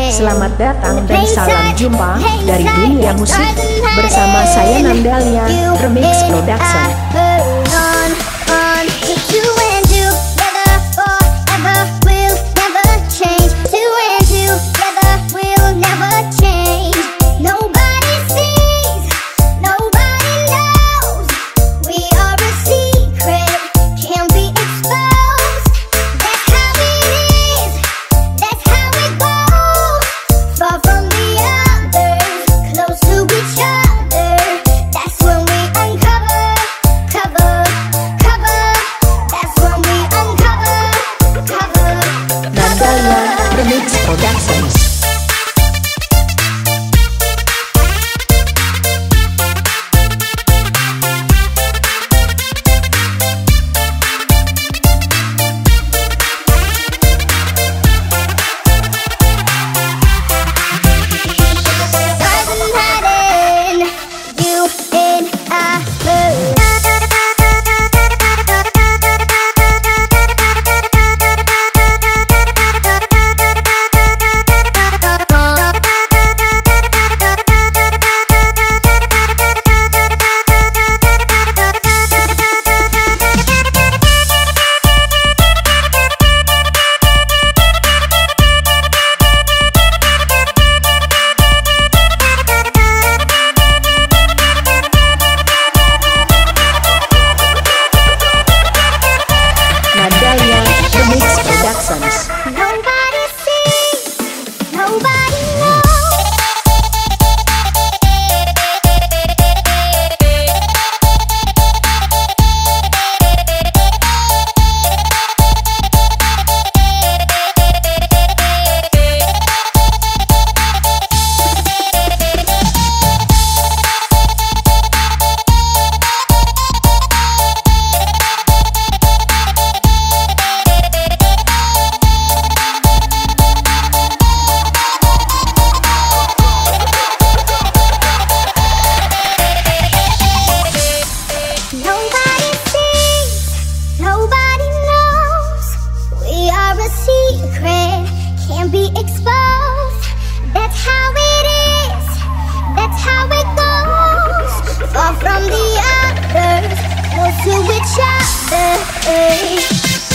Selamat datang dan salam jumpa dari dunia musik bersama saya Nandalia Remix Production. Remix Productions. Nobody sees, nobody knows. Nobody sees, nobody knows. We are a secret, can't be exposed. That's how it is, that's how it goes. Far from the others, close to each other.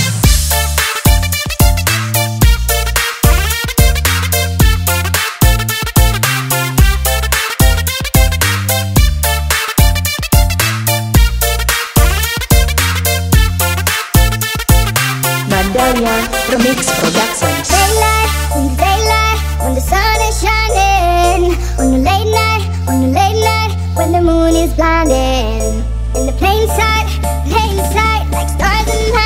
Nandalia Remix Productions. Daylight, when the sun is shining. On the late night, when the moon is blinding. In the plain sight, like stars in the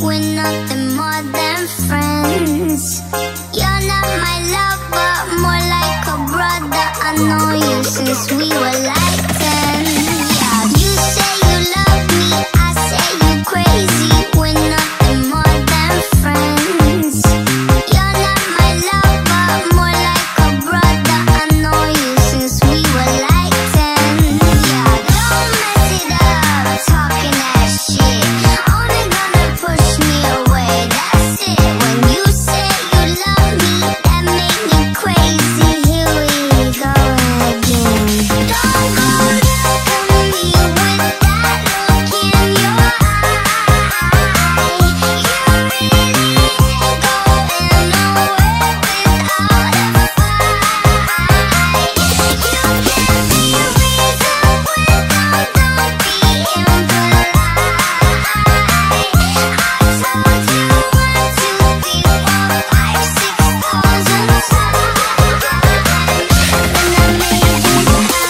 we're nothing more than friends. You're not my lover, more like a brother. I know you since we were like 10. Yeah, you say you love me, I say you crazy. We're nothing more than friends. You're not my lover, more like a brother. I know you since we were like 10. Yeah, don't mess it up, talking that shit. Only gonna push me away, that's it. When you say you love me, that make me crazy. Here we go again. Don't go look at me with that look in your eye. You really ain't going nowhere without a fight. You can be reasoned when I'm done being polite. I told you 1, 2, 3, 4, 5, 6,000 times. When I made you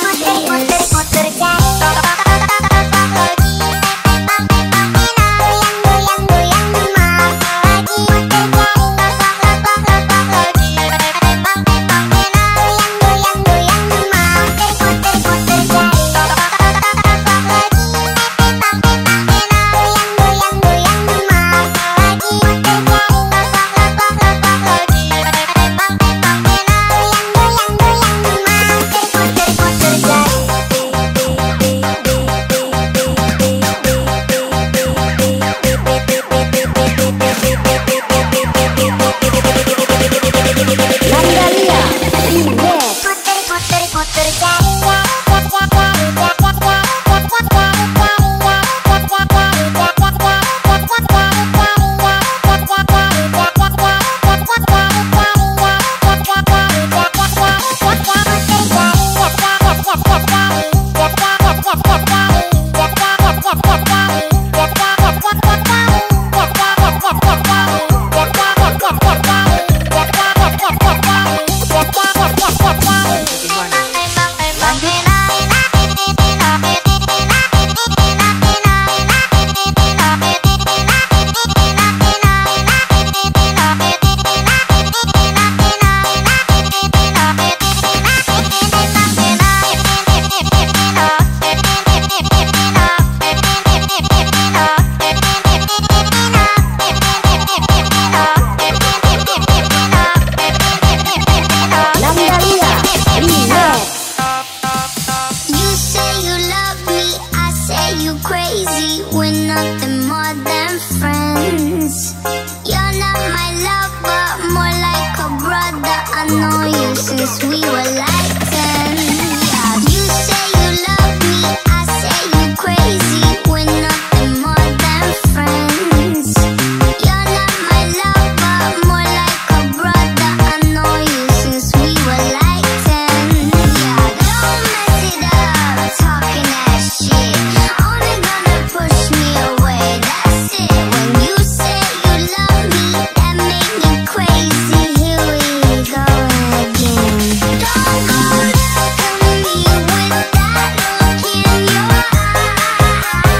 crazy, we're nothing more than friends. You're not my lover, more like a brother. I know you since we were like 10. Yeah, you say you love me, I say you crazy. We're nothing more than friends. You're not my lover, more like a brother. I know you since we were like 10. Yeah, don't mess it up, talking that shit. Only gonna push me away, that's it. When you say you love me, that make me crazy. Here we go again. Don't go look at me with that look in your eye.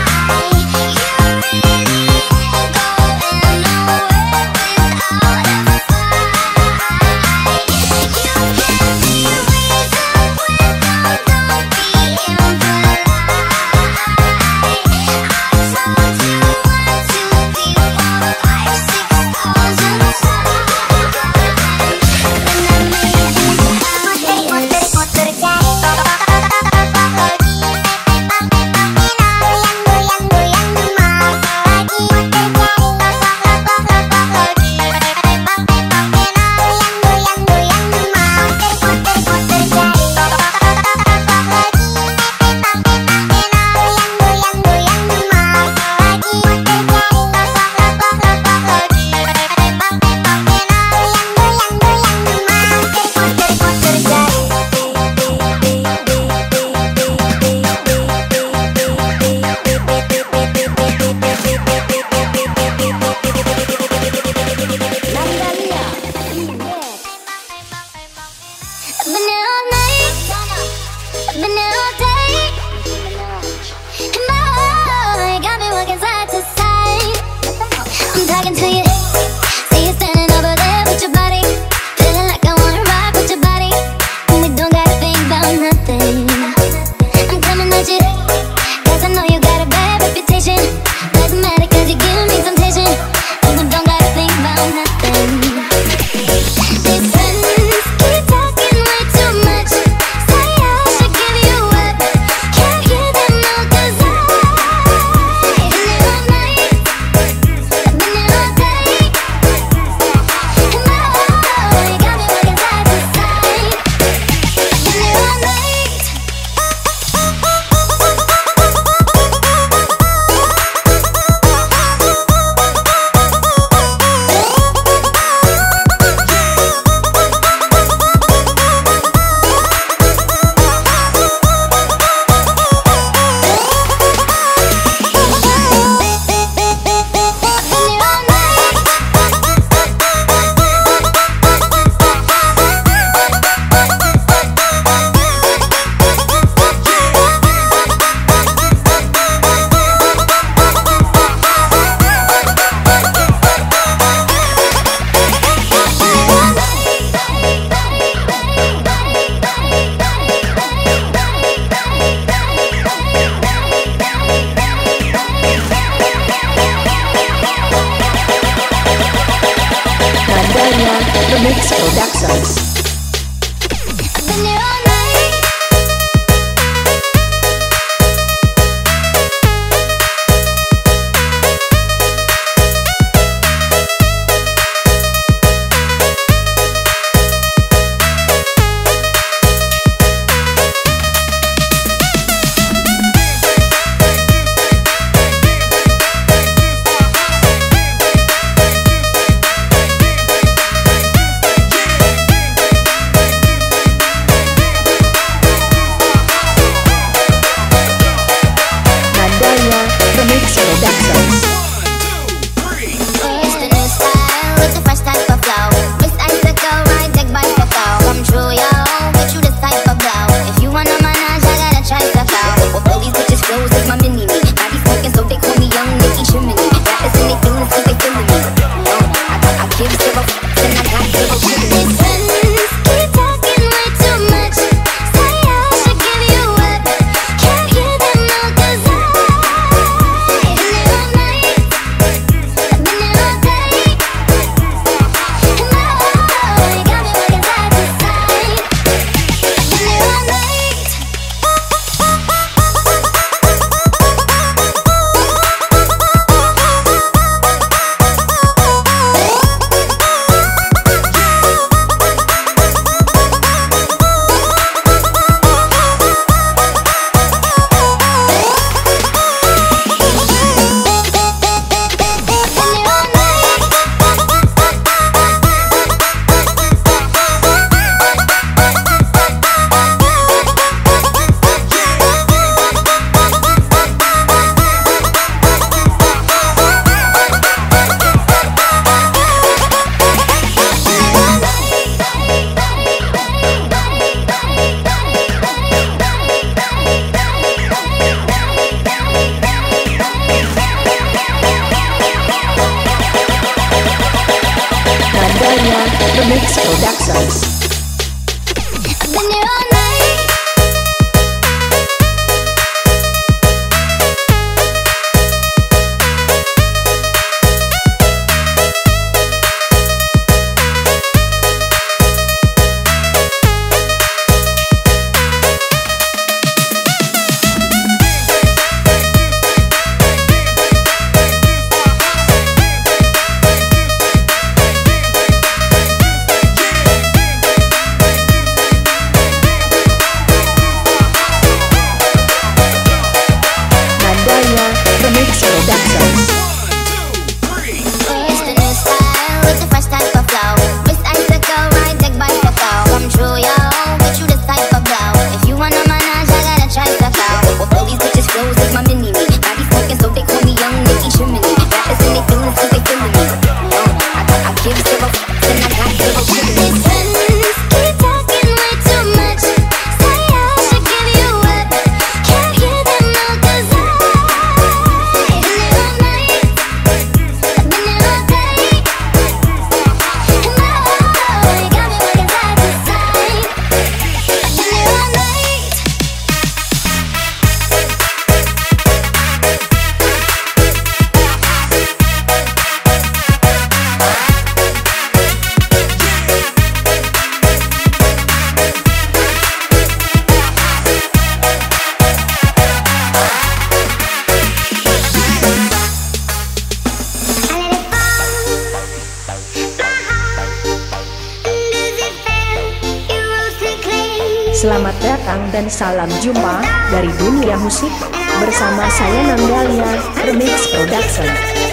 Remix Productions. I've been here all night. Remix Productions. It's the new style, it's a fresh type of flow. Miss Icicle, ride deck by the flow. Come true, yo, get you this type of blow. If you wanna manage, I gotta try to go. All these bitches flows is my mini-me. Body smoking, so they call me Young Nicki Chimney. Rappers and they feelings, cause they feeling me. I give zero f***s and I got zero shit. These friends keep talking way too much. Say I should give you up. Can't hear them now, cause I've been here all night. I've been here all day. And my heart got me working side to side. I've been here all night. Selamat datang dan salam jumpa dari dunia musik bersama saya Nandalia Remix Production.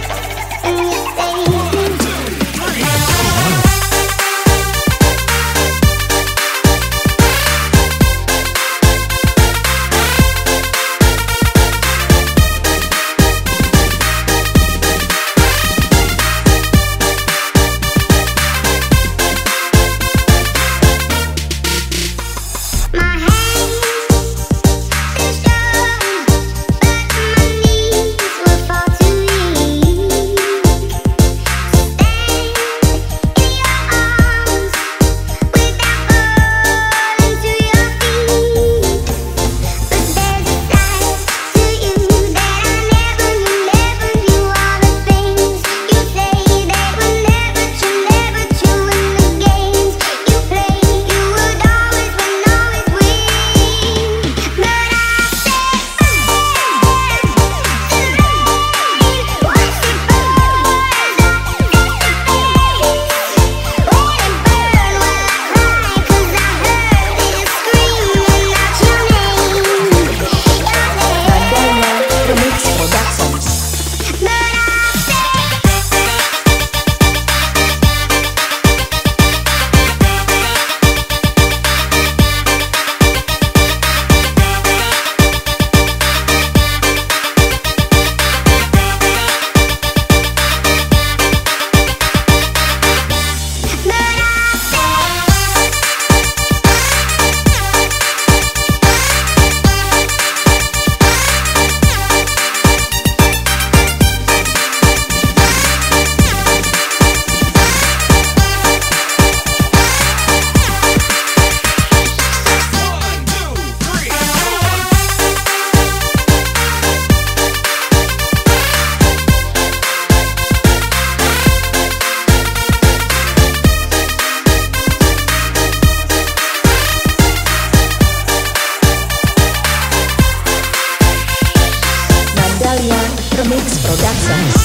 Remix Productions.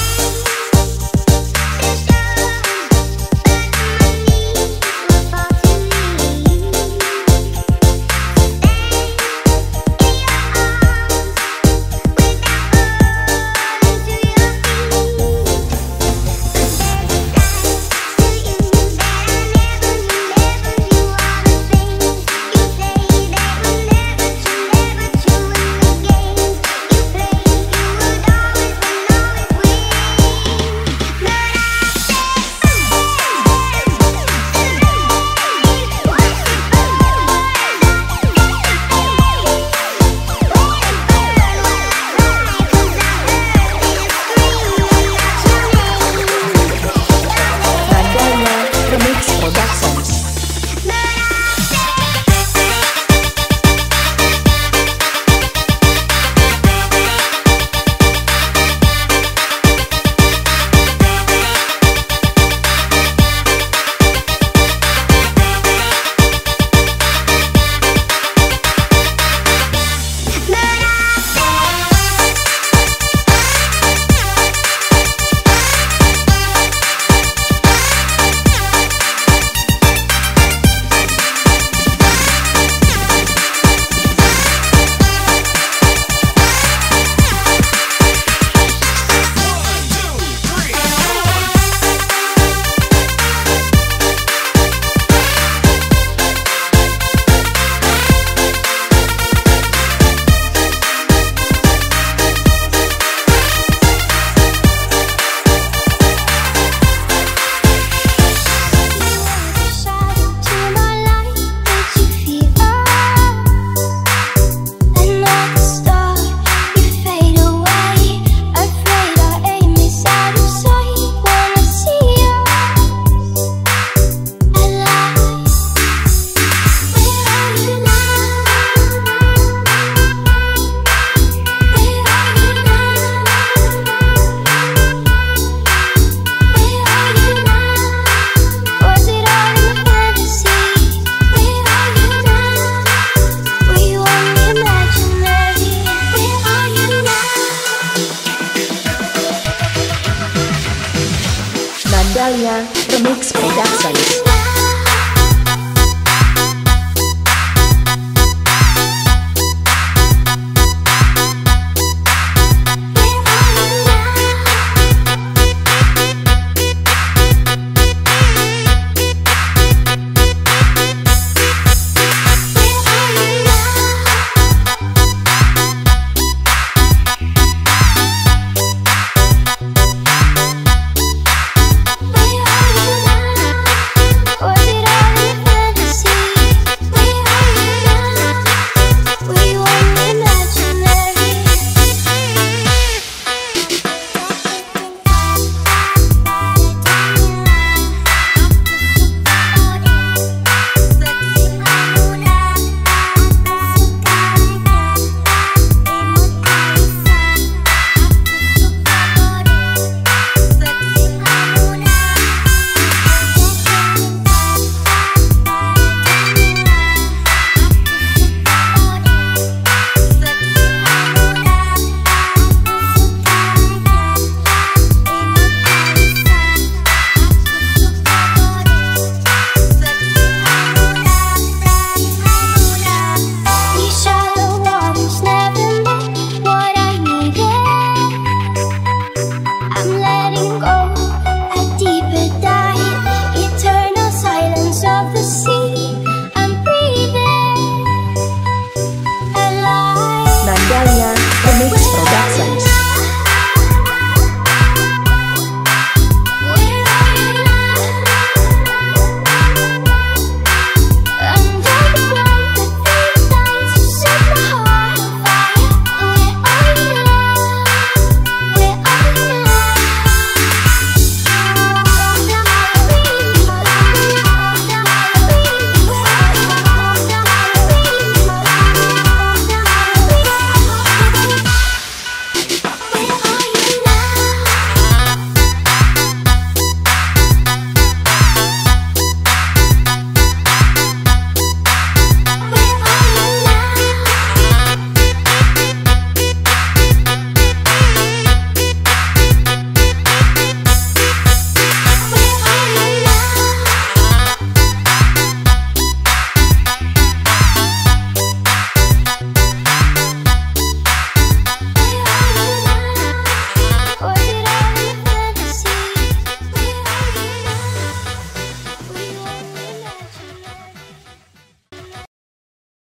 You play, you would always win, always win. Nandalia Remix Productions.